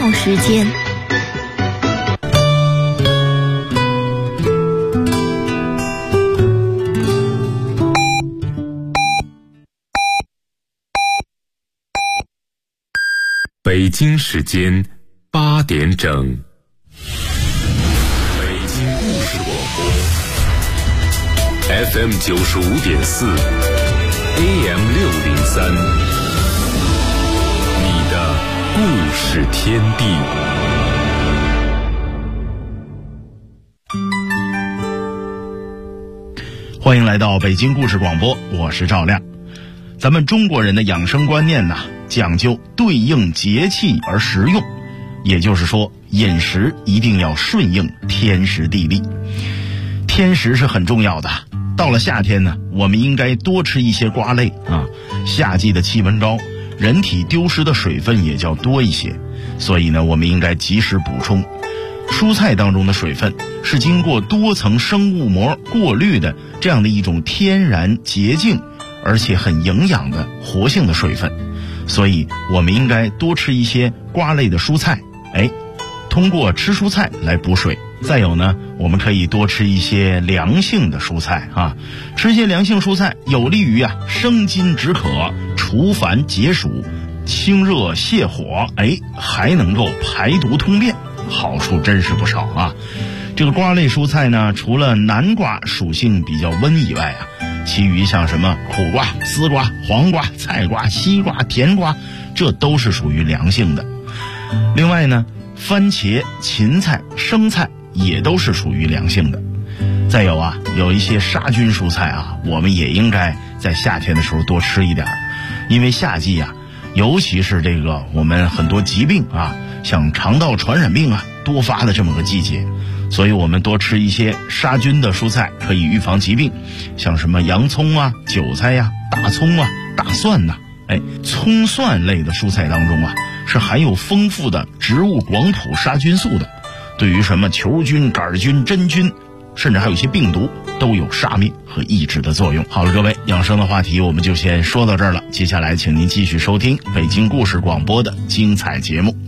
药时间。 北京时间8点整，北京故事广播 FM 95.4 AM 603，你的故事天地。 欢迎来到北京故事广播，我是赵亮。咱们中国人的养生观念呢，讲究对应节气而食用，也就是说饮食一定要顺应天时地利。天时是很重要的，到了夏天呢，我们应该多吃一些瓜类啊。夏季的气温高，人体丢失的水分也较多一些，所以呢，我们应该及时补充。蔬菜当中的水分是经过多层生物膜过滤的这样的一种天然洁净而且很营养的活性的水分，所以我们应该多吃一些瓜类的蔬菜，通过吃蔬菜来补水。再有呢，我们可以多吃一些凉性的蔬菜啊，吃一些凉性蔬菜有利于生津止渴、除烦解暑、清热泻火，还能够排毒通便，好处真是不少啊。这个瓜类蔬菜呢，除了南瓜属性比较温以外其余像什么苦瓜、丝瓜、黄瓜、菜瓜、西瓜、甜瓜，这都是属于凉性的。另外呢，番茄、芹菜、生菜也都是属于凉性的。再有有一些杀菌蔬菜我们也应该在夏天的时候多吃一点，因为夏季尤其是这个我们很多疾病像肠道传染病多发的这么个季节，所以我们多吃一些杀菌的蔬菜可以预防疾病，像什么洋葱韭菜大葱大蒜葱蒜类的蔬菜当中是含有丰富的植物广谱杀菌素的，对于什么球菌、杆菌、真菌，甚至还有一些病毒都有杀灭和抑制的作用。好了，各位，养生的话题我们就先说到这儿了，接下来请您继续收听北京故事广播的精彩节目。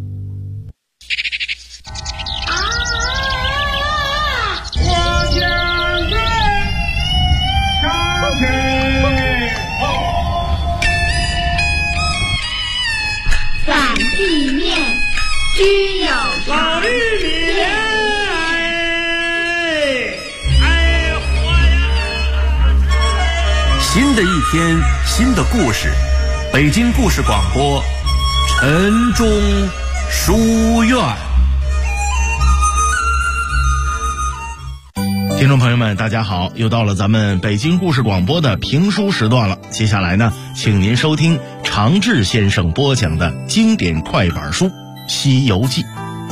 居有老玉米新的一天，新的故事，北京故事广播晨钟书院。 听众朋友们大家好，又到了咱们北京故事广播的评书时段了。接下来呢，请您收听常志先生播讲的经典快板书《西游记》。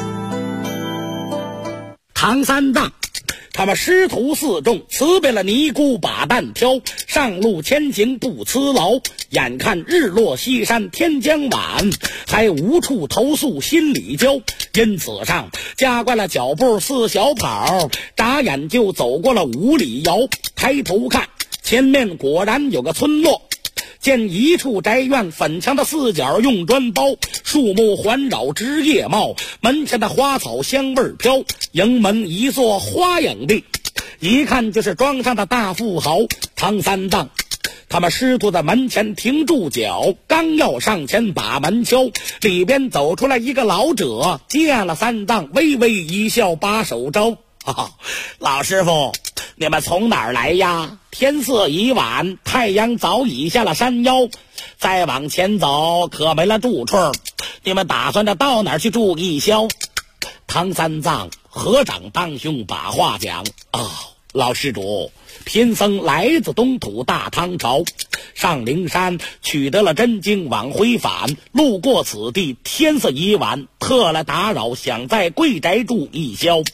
唐三藏他们师徒四众辞别了尼姑把担挑，上路前行不辞劳，眼看日落西山天将晚，还无处投宿心里焦，因此上加快了脚步似小跑，眨眼就走过了5里遥，抬头看前面果然有个村落，见一处宅院，粉墙的四角用砖包，树木环绕枝叶茂，门前的花草香味飘，迎门一座花影地，一看就是庄上的大富豪唐三藏。他们师徒在门前停住脚，刚要上前把门敲，里边走出来一个老者，见了三藏微微一笑，把手招老师傅，你们从哪儿来呀？天色已晚，太阳早已下了山腰，再往前走可没了住处，你们打算着到哪儿去住一宵？唐三藏合掌当胸把话讲老施主，贫僧来自东土大唐朝，上灵山取得了真经往回返，路过此地天色已晚，特来打扰，想在贵宅住一宵。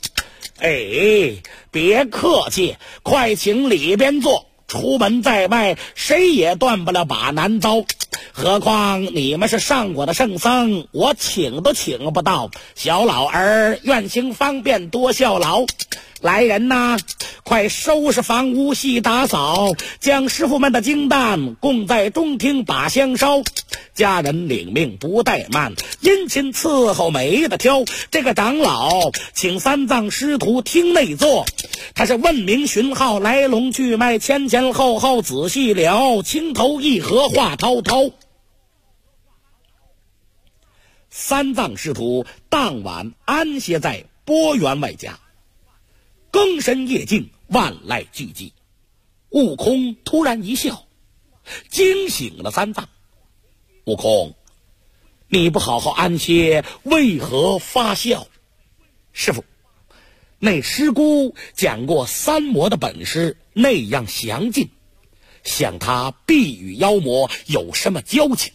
别客气，快请里边坐，出门在外谁也断不了把难遭，何况你们是上果的圣僧，我请都请不到，小老儿愿行方便多效劳。 来人呐，快收拾房屋细打扫，将师傅们的金蛋供在中厅把香烧。家人领命不怠慢，殷勤伺候没得挑。这个长老请三藏师徒厅内坐，他是问名询号，来龙去脉，前前后后仔细聊，情投意合话滔滔。三藏师徒当晚安歇在波员外家，更深夜静，万籁俱寂。悟空突然一笑，惊醒了三藏。悟空，你不好好安歇，为何发笑？师父，那师姑讲过三魔的本事那样详尽，想他必与妖魔有什么交情。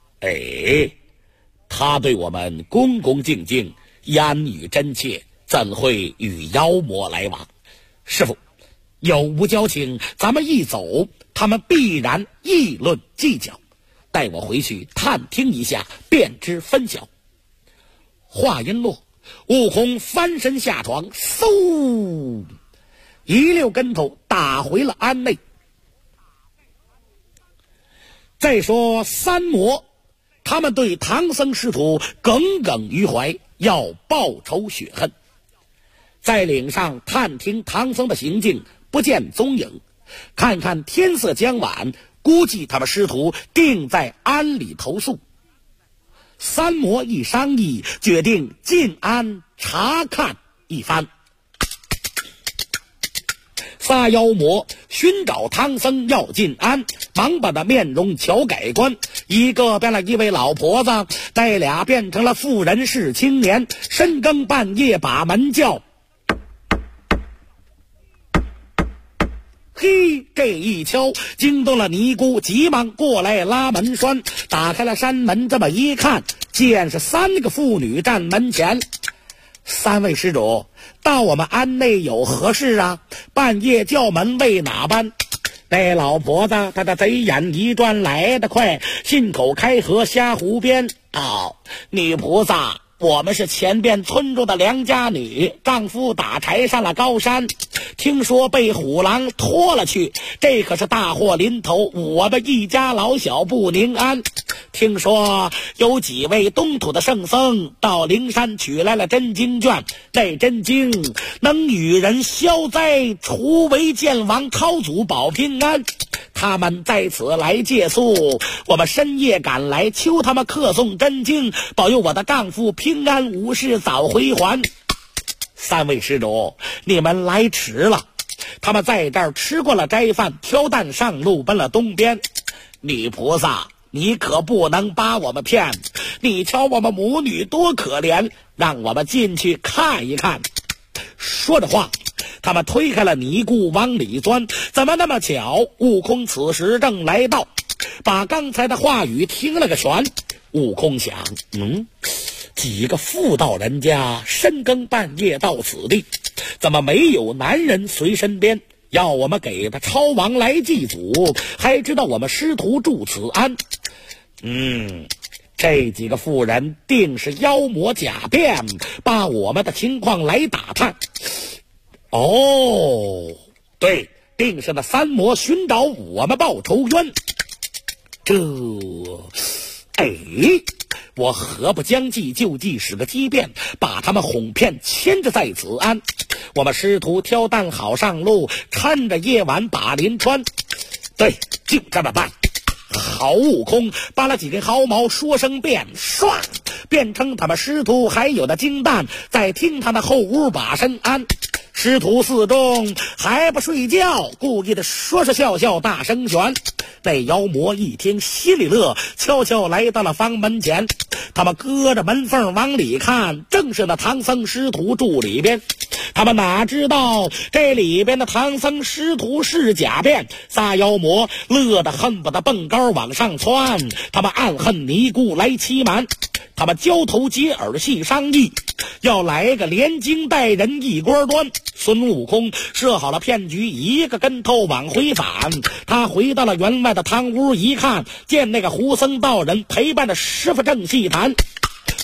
他对我们恭恭敬敬，言语真切，怎会与妖魔来往？师父，有无交情，咱们一走，他们必然议论计较，带我回去探听一下，便知分晓。话音落，悟空翻身下床，嗖，一溜跟头打回了庵内。再说三魔，他们对唐僧师徒耿耿于怀，要报仇雪恨。在岭上探听唐僧的行径，不见踪影，看看天色将晚，估计他们师徒定在庵里投宿。三魔一商议，决定进庵查看一番。仨妖魔寻找唐僧要进庵，忙把那面容瞧改观，一个变了一位老婆子，带俩变成了妇人式青年，深更半夜把门叫。嘿，这一敲惊动了尼姑，急忙过来拉门栓，打开了山门，这么一看，见是三个妇女站门前。三位施主，到我们庵内有何事啊？半夜叫门为哪般？那老婆子她的贼眼一转，来得快，信口开河瞎胡编。女菩萨，我们是前边村中的良家女，丈夫打柴上了高山，听说被虎狼拖了去，这可是大祸临头，我们一家老小不宁安。听说有几位东土的圣僧到灵山取来了真经卷，这真经能与人消灾除为见亡，超祖保平安。他们在此来借宿，我们深夜赶来，求他们客诵真经，保佑我的丈夫平安无事，早回还。三位施主，你们来迟了，他们在这儿吃过了斋饭，挑担上路奔了东边。女菩萨，你可不能把我们骗，你瞧我们母女多可怜，让我们进去看一看。说着话，他们推开了尼姑往里钻，怎么那么巧？悟空此时正来到，把刚才的话语听了个全。悟空想，几个妇道人家深更半夜到此地，怎么没有男人随身边？要我们给他超王来祭祖，还知道我们师徒住此庵。这几个妇人定是妖魔假变，把我们的情况来打探。对，定是那三魔寻找我们报仇冤。我何不将计就计，使个机变，把他们哄骗牵着在此庵。我们师徒挑担好上路，趁着夜晚把林穿。对，就这么办。好，悟空扒了几根毫毛，说声变，唰，变成他们师徒还有的金蛋，在厅堂的后屋把身安。师徒四众还不睡觉，故意的说说笑笑，大声旋。那妖魔一听心里乐，悄悄来到了房门前，他们隔着门缝往里看，正是那唐僧师徒住里边。他们哪知道这里边的唐僧师徒是假变，仨妖魔乐得恨不得蹦高往上窜，他们暗恨尼姑来欺瞒，他们交头接耳细商议，要来个连惊带人一锅端。孙悟空设好了骗局，一个跟头往回返。他回到了员外的堂屋，一看见那个胡僧道人陪伴着师傅正细谈。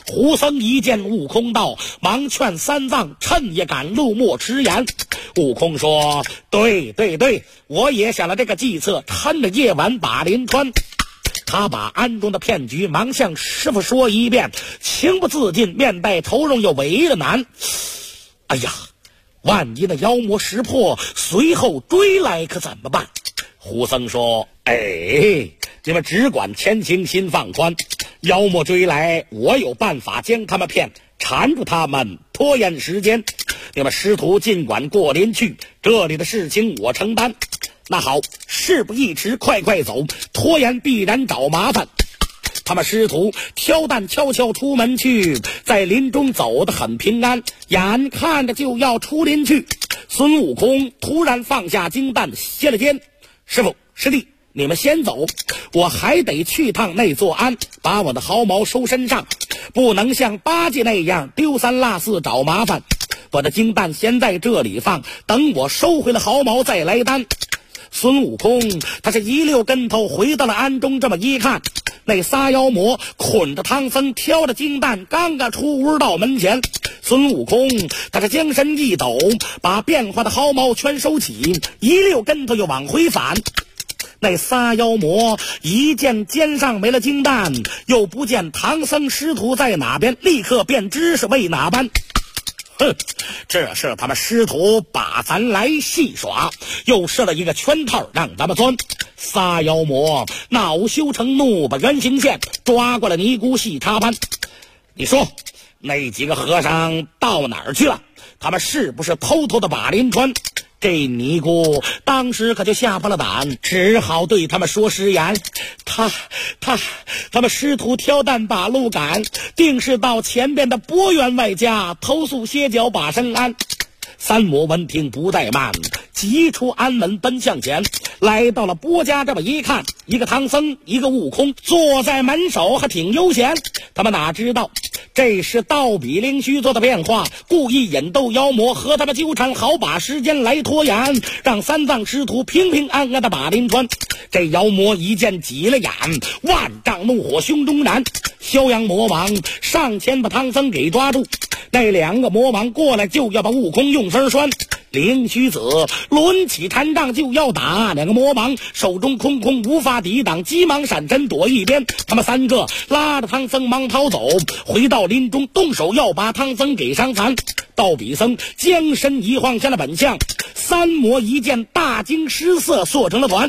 胡僧一见悟空到，忙劝三藏趁夜赶路，莫迟延。悟空说：对，我也想了这个计策，趁着夜晚把临川。他把暗中的骗局忙向师傅说一遍，情不自禁，面带愁容，又为了难。哎呀，万一那妖魔识破，随后追来可怎么办？胡僧说：你们只管前行，心放宽。妖魔追来，我有办法将他们骗，缠住他们，拖延时间。你们师徒尽管过林去，这里的事情我承担。那好，事不宜迟，快走，拖延必然找麻烦。他们师徒挑担悄悄出门去，在林中走得很平安，眼看着就要出林去。孙悟空突然放下金担，歇了肩：师傅师弟，你们先走，我还得去趟那座庵，把我的毫毛收身上，不能像八戒那样丢三落四找麻烦。我的金担先在这里放，等我收回了毫毛再来担。孙悟空他是一溜跟头回到了庵中，这么一看，那仨妖魔捆着唐僧，挑着金担，刚刚出屋到门前。孙悟空他是将身一抖，把变化的毫毛全收起，一溜跟头又往回返。那仨妖魔一见肩上没了金担，又不见唐僧师徒在哪边，立刻便知是为哪般。这是他们师徒把咱来戏耍，又设了一个圈套让咱们钻。仨妖魔恼羞成怒，把原形线抓过来尼姑细插班。你说那几个和尚到哪儿去了？他们是不是偷偷的把临川？这尼姑当时可就吓破了胆，只好对他们说实言：他们师徒挑担把路赶，定是到前边的波员外家偷宿歇脚，把身安。三魔闻听不怠慢，急出庵门奔向前，来到了波家。这么一看，一个唐僧，一个悟空，坐在门首，还挺悠闲。他们哪知道这是道比灵虚做的变化，故意引逗妖魔和他们纠缠，好把时间来拖延，让三藏师徒平平安安的把临川。这妖魔一见急了眼，万丈怒火胸中燃，逍遥魔王上前把唐僧给抓住。那两个魔王过来就要把悟空用身拴，灵虚子抡起禅杖就要打，两个魔王手中空空无法抵挡，急忙闪身躲一边。他们三个拉着唐僧忙逃走，回到林中动手要把唐僧给伤残。道比僧将身一晃下了本相，三魔一见大惊失色，缩成了团。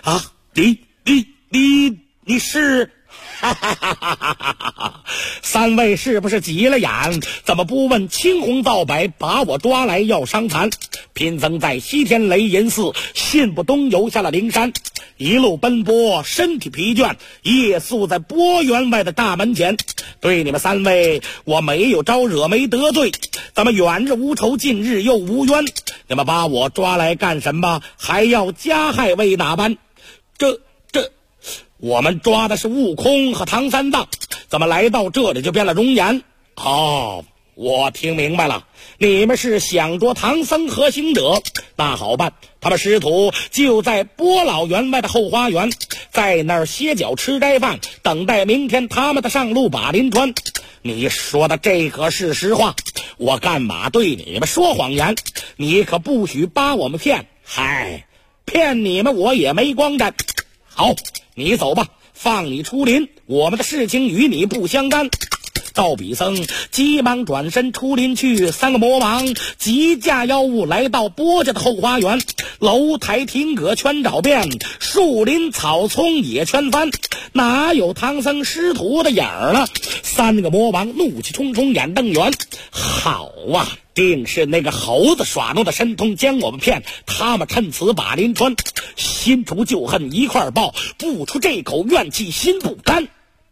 你是三位是不是急了眼？怎么不问青红皂白，把我抓来要伤残？贫僧在西天雷音寺信步东游下了灵山，一路奔波，身体疲倦，夜宿在波员外的大门前。对你们三位，我没有招惹，没得罪，咱们远日无仇，近日又无冤。你们把我抓来干什么？还要加害为哪般？我们抓的是悟空和唐三藏，怎么来到这里就变了容颜？我听明白了，你们是想捉唐僧和行者。那好办，他们师徒就在波老员外的后花园，在那儿歇脚吃斋饭，等待明天他们的上路把临川。你说的这可是实话，我干嘛对你们说谎言？你可不许把我们骗。骗你们我也没光沾。好，你走吧，放你出林，我们的事情与你不相干。道比僧急忙转身出林去，三个魔王急驾妖物来到波家的后花园，楼台亭阁全找遍，树林草丛也全翻，哪有唐僧师徒的影儿了？三个魔王怒气冲冲，眼瞪圆。好啊，定是那个猴子耍弄的神通将我们骗，他们趁此把临川，心除旧恨一块报，不出这口怨气心不甘。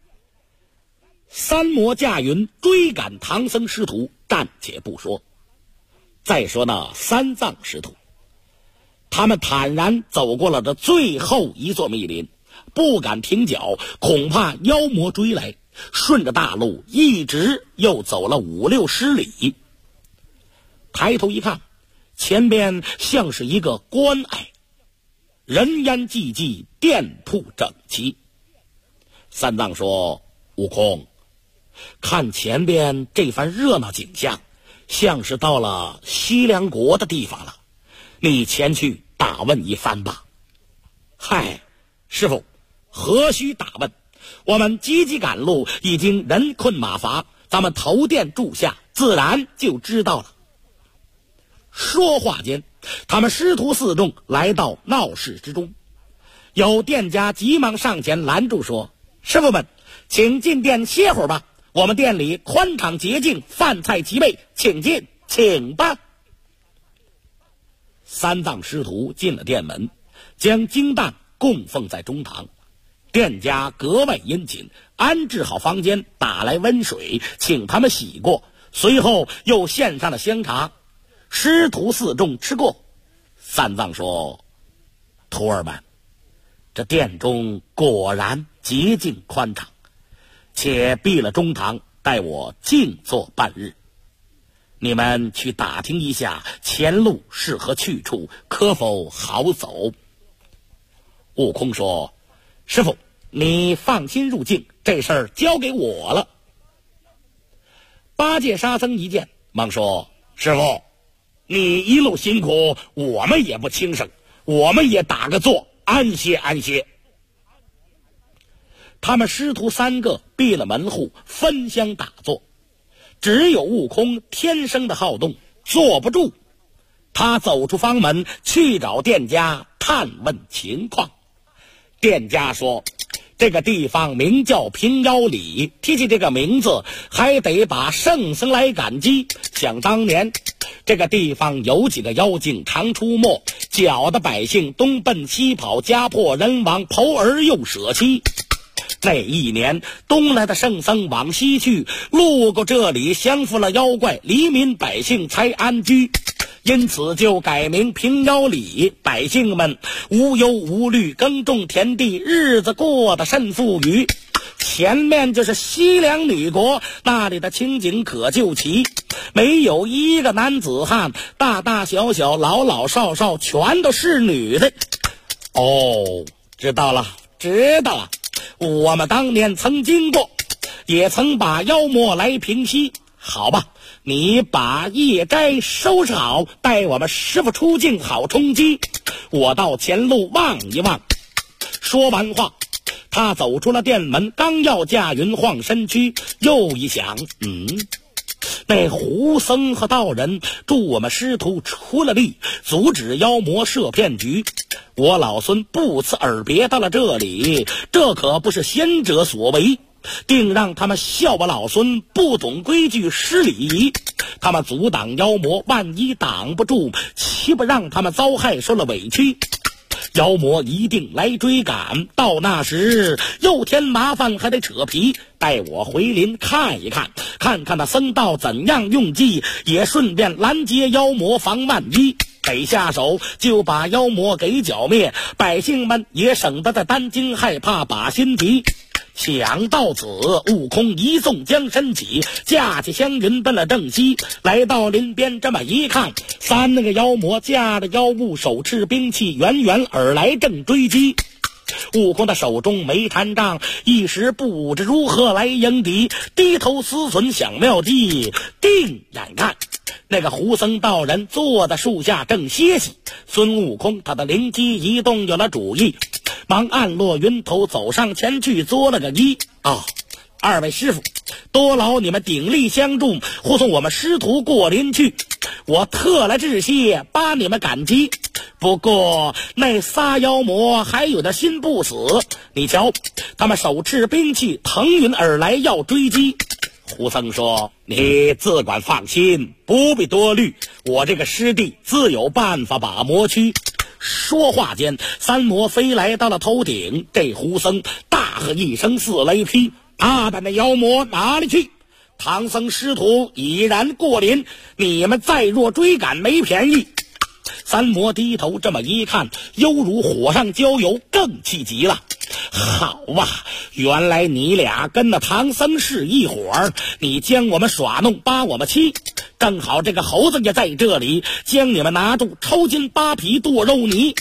三魔驾云追赶唐僧师徒，暂且不说，再说那三藏师徒，他们坦然走过了这最后一座密林，不敢停脚，恐怕妖魔追来，顺着大路一直又走了5-60里。抬头一看，前边像是一个关隘，人烟济济，店铺整齐。三藏说：悟空， 看前边这番热闹景象，像是到了西凉国的地方了，你前去打问一番吧。嗨，师傅，何须打问？我们急急赶路，已经人困马乏，咱们投店住下，自然就知道了。说话间，他们师徒四众来到闹市之中，有店家急忙上前拦住说：师傅们，请进店歇会儿吧，我们店里宽敞洁净，饭菜齐备，请进，请吧。三藏师徒进了店门，将金蛋供奉在中堂，店家格外殷勤，安置好房间，打来温水请他们洗过，随后又献上了香茶。师徒四众吃过，三藏说：徒儿们，这殿中果然洁净宽敞，且闭了中堂，待我静坐半日。你们去打听一下前路是何去处，可否好走？悟空说：师傅，你放心入境，这事儿交给我了。八戒沙僧一见，忙说：师傅，你一路辛苦，我们也不轻省，我们也打个坐，安歇安歇。他们师徒三个闭了门户，分香打坐，只有悟空天生的好动，坐不住。他走出房门，去找店家探问情况。店家说：这个地方名叫平腰里，提起这个名字，还得把圣僧来感激。想当年，这个地方有几个妖精常出没，搅得百姓东奔西跑，家破人亡，剖儿又舍妻。那一年，东来的圣僧往西去，路过这里，降服了妖怪，黎民百姓才安居。因此就改名平腰里，百姓们无忧无虑，耕种田地，日子过得甚富裕。前面就是西凉女国，那里的情景可就奇，没有一个男子汉，大大小小，老老少少，全都是女的。哦，知道了，知道了，我们当年曾经过，也曾把妖魔来平息。好吧，你把夜斋收拾好，带我们师傅出境好充饥，我到前路望一望。说完话，他走出了店门，刚要驾云晃身躯，又一想，那胡僧和道人助我们师徒出了力，阻止妖魔设骗局，我老孙不辞而别到了这里，这可不是先者所为，定让他们笑我老孙不懂规矩，失礼仪。他们阻挡妖魔，万一挡不住，岂不让他们遭害受了委屈？妖魔一定来追赶，到那时又添麻烦，还得扯皮。待我回林看一看，看看那僧道怎样用计，也顺便拦截妖魔，防万一。得下手就把妖魔给剿灭，百姓们也省得再担惊害怕，把心急。想到此，悟空一纵将身起，驾起香云奔了正西。来到林边，这么一看，那个妖魔驾着妖物，手持兵器，远远而来，正追击。悟空的手中没禅杖，一时不知如何来迎敌，低头思忖想妙计，定眼看那个胡僧道人坐在树下正歇息。孙悟空他的灵机一动，有了主意，忙按落云头，走上前去作了个揖。二位师傅，多劳你们鼎力相助，护送我们师徒过林去，我特来致谢，把你们感激。不过那仨妖魔还有点心不死，你瞧，他们手持兵器腾云而来，要追击。胡僧说：你自管放心，不必多虑，我这个师弟自有办法把魔驱。说话间，三魔飞来到了头顶，这胡僧大喝一声，似雷劈：大胆的妖魔哪里去？唐僧师徒已然过林，你们再若追赶没便宜。三魔低头这么一看，犹如火上浇油，更气极了。好啊，原来你俩跟那唐僧是一伙儿，你将我们耍弄，把我们欺。正好这个猴子也在这里，将你们拿住，抽筋扒皮剁肉泥。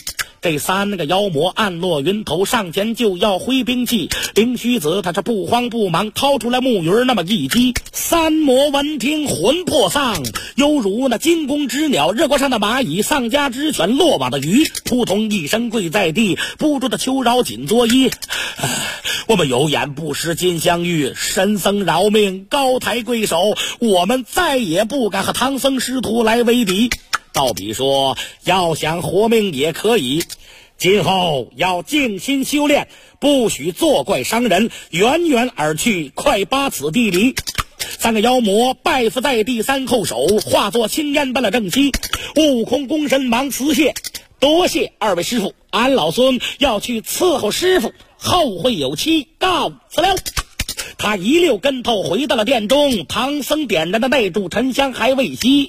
这3个妖魔暗落云头，上前就要挥兵器。灵虚子他是不慌不忙，掏出来木鱼那么一击。3魔闻听魂魄丧，犹如那惊弓之鸟，热锅上的蚂蚁，丧家之犬，落网的鱼，扑通一声跪在地，不住的求饶紧作揖。我们有眼不识金镶玉，神僧饶命，高抬贵手，我们再也不敢和唐僧师徒来为敌。道比说，要想活命也可以，今后要静心修炼，不许作怪伤人，远远而去，快把此地离。3个妖魔拜伏在地，3叩首，化作青烟般的正气。悟空躬身忙辞谢，多谢2位师傅，俺老孙要去伺候师傅，后会有期，告辞了。他一溜跟头回到了殿中，唐僧点燃的那柱沉香还未熄。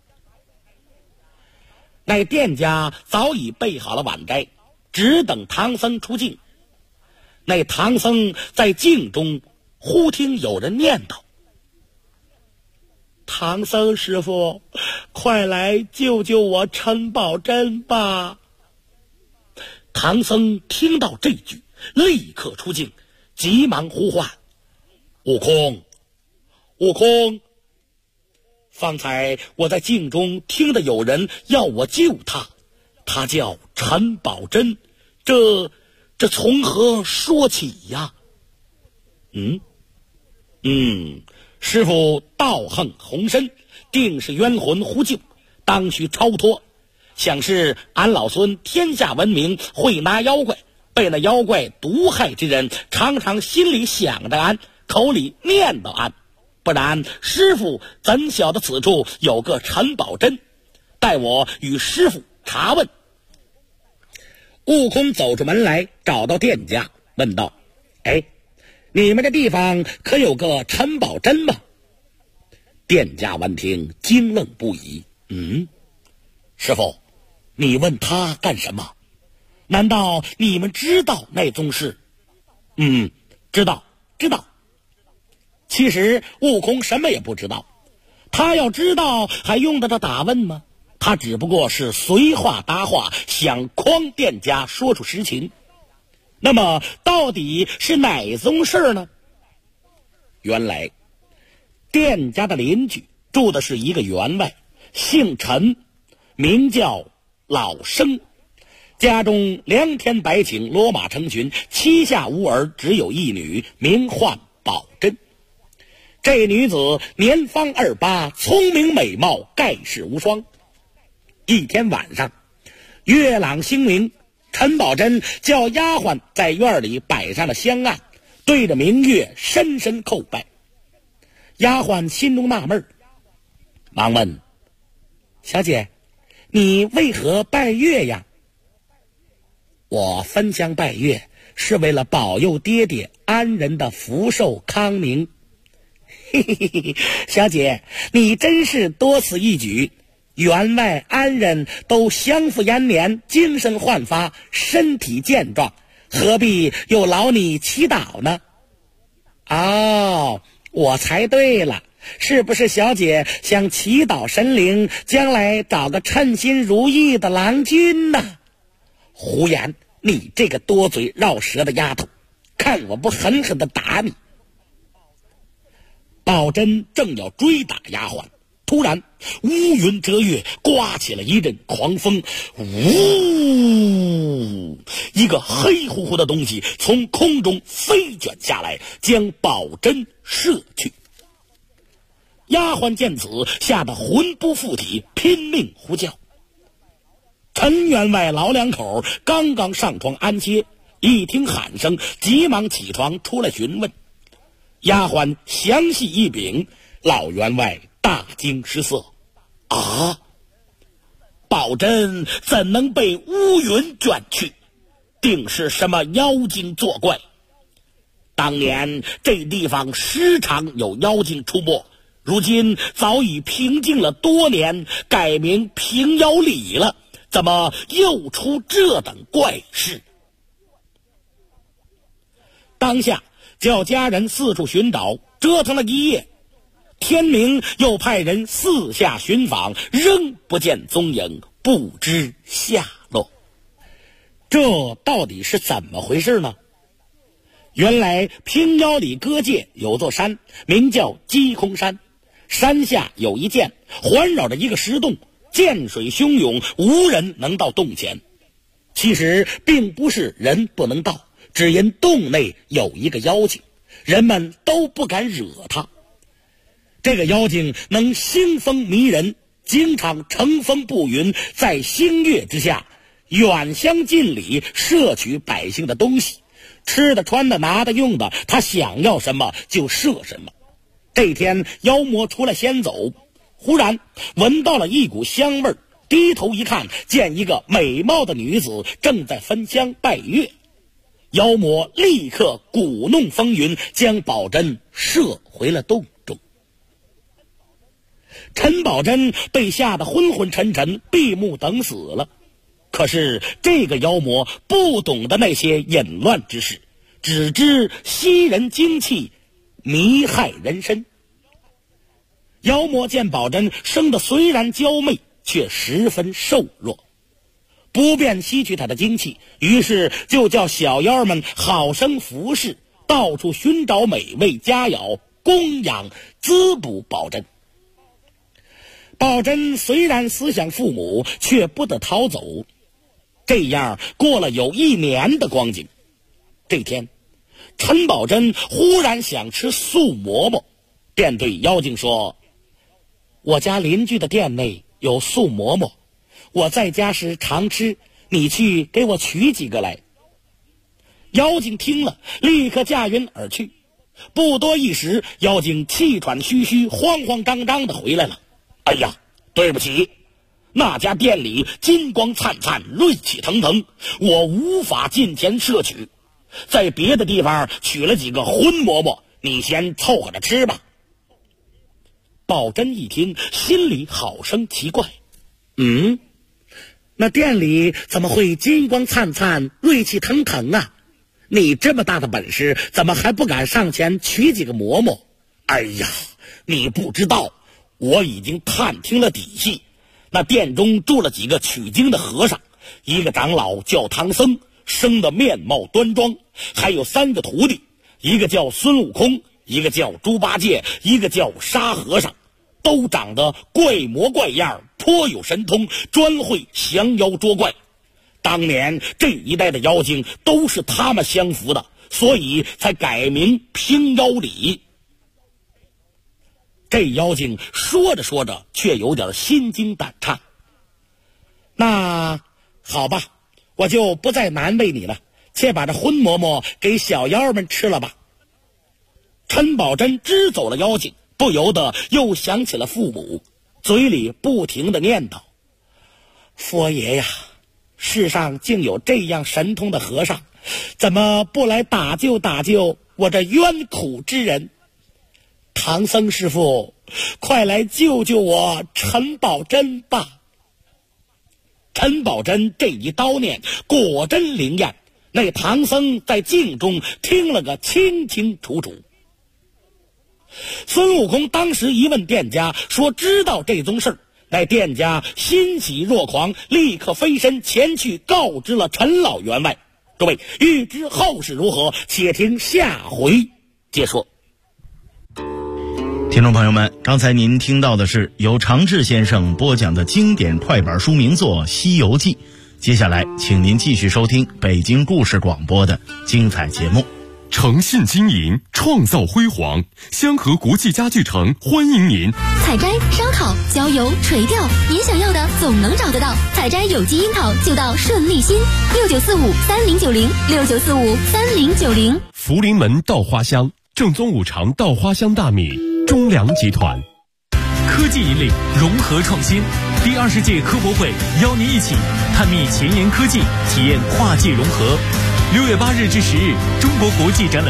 那店家早已备好了晚斋，只等唐僧出境。那唐僧在境中忽听有人念叨：唐僧师傅，快来救救我陈宝珍吧。唐僧听到这句，立刻出境，急忙呼唤：悟空，悟空！方才我在境中听得有人要我救他，他叫陈宝珍，这从何说起呀？师傅道行宏深，定是冤魂呼救，当需超脱。想是俺老孙天下闻名，会拿妖怪，被那妖怪毒害之人，常常心里想着安，口里念叨安。不然师傅怎晓得此处有个陈宝珍？待我与师傅查问。悟空走出门来，找到店家，问道：你们这地方可有个陈宝珍吗？店家闻听惊愣不已。师傅，你问他干什么？难道你们知道那宗事？知道。其实悟空什么也不知道，他要知道还用得着打问吗？他只不过是随话搭话，想诓店家说出实情。那么到底是哪宗事呢？原来店家的邻居住的是一个员外，姓陈，名叫老生，家中良田百顷，骡马成群，膝下无儿，只有一女，名唤宝珍。这女子年方28，聪明美貌，盖世无双。一天晚上，月朗星明，陈宝珍叫丫鬟在院里摆上了香案，对着明月深深叩拜。丫鬟心中纳闷，忙问：小姐，你为何拜月呀？我分香拜月是为了保佑爹爹安人的福寿康宁。小姐，你真是多此一举，员外安人都相负延年，精神焕发，身体健壮，何必又劳你祈祷呢？我猜对了，是不是小姐想祈祷神灵将来找个称心如意的郎君呢？胡言，你这个多嘴绕舌的丫头，看我不狠狠地打你！宝珍正要追打丫鬟，突然乌云遮月，刮起了一阵狂风，呜，一个黑乎乎的东西从空中飞卷下来，将宝珍射去。丫鬟见此，吓得魂不附体，拼命呼叫。陈员外老两口刚刚上床安歇，一听喊声，急忙起床出来询问。丫鬟详细一禀，老员外大惊失色。宝珍怎能被乌云卷去？定是什么妖精作怪。当年这地方时常有妖精出没，如今早已平静了多年，改名平妖里了，怎么又出这等怪事？当下叫家人四处寻找，折腾了一夜，天明又派人四下寻访，仍不见踪影，不知下落。 这到底是怎么回事呢？原来平遥里各界有座山，名叫鸡空山，山下有一涧，环绕着一个石洞，涧水汹涌，无人能到洞前。其实并不是人不能到，只因洞内有一个妖精，人们都不敢惹他。这个妖精能兴风迷人，经常乘风步云，在星月之下远香近里摄取百姓的东西，吃的穿的拿的用的，他想要什么就摄什么。这天妖魔出来先走，忽然闻到了一股香味儿，低头一看，见一个美貌的女子正在焚香拜月。妖魔立刻鼓弄风云，将宝珍射回了洞中。陈宝珍被吓得昏昏沉沉，闭目等死了。可是这个妖魔不懂得那些淫乱之事，只知吸人精气，迷害人身。妖魔见宝珍生得虽然娇媚，却十分瘦弱，不便吸取她的精气，于是就叫小妖们好生服侍，到处寻找美味佳肴，供养滋补宝珍。宝珍虽然思想父母，却不得逃走。这样过了有1年的光景。这天陈宝珍忽然想吃素馍馍，便对妖精说：我家邻居的店内有素馍馍，我在家时常吃，你去给我取几个来。妖精听了，立刻驾云而去。不多一时，妖精气喘吁吁，慌慌张张地回来了。哎呀，对不起，那家店里金光灿灿，锐气腾腾，我无法进前摄取，在别的地方取了几个荤馍馍，你先凑合着吃吧。宝珍一听，心里好生奇怪，那店里怎么会金光灿灿，锐气腾腾啊？你这么大的本事，怎么还不敢上前取几个馍馍？哎呀，你不知道，我已经探听了底细，那店中住了几个取经的和尚，一个长老叫唐僧，生的面貌端庄，还有3个徒弟，一个叫孙悟空，一个叫猪八戒，一个叫沙和尚，都长得怪模怪样，颇有神通，专会降妖捉怪。当年这一带的妖精都是他们降服的，所以才改名平妖里。这妖精说着说着，却有点心惊胆颤。那好吧，我就不再难为你了，且把这荤馍馍给小妖们吃了吧。陈宝珍支走了妖精，不由得又想起了父母，嘴里不停地念叨：佛爷呀，世上竟有这样神通的和尚，怎么不来打救打救我这冤苦之人？唐僧师傅，快来救救我陈宝珍吧！陈宝珍这一叨念果真灵验，那唐僧在镜中听了个清清楚楚。孙悟空当时一问店家，说知道这宗事儿，那店家欣喜若狂，立刻飞身前去告知了陈老员外。各位欲知后事如何，且听下回接说。 听众朋友们，刚才您听到的是由常志先生播讲的经典快板书名作《西游记》，接下来请您继续收听北京故事广播的精彩节目。 诚信经营，创造辉煌，香河国际家具城欢迎您。 采摘、烧烤、郊游、垂钓，您想要的总能找得到。采摘有机樱桃就到顺利新，69453090，69453090。 福临门稻花香，正宗5常稻花香大米，中粮集团。 科技引领，融合创新。第20届科博会邀您一起探秘前沿科技，体验跨界融合。6月8日至10日，中国国际展览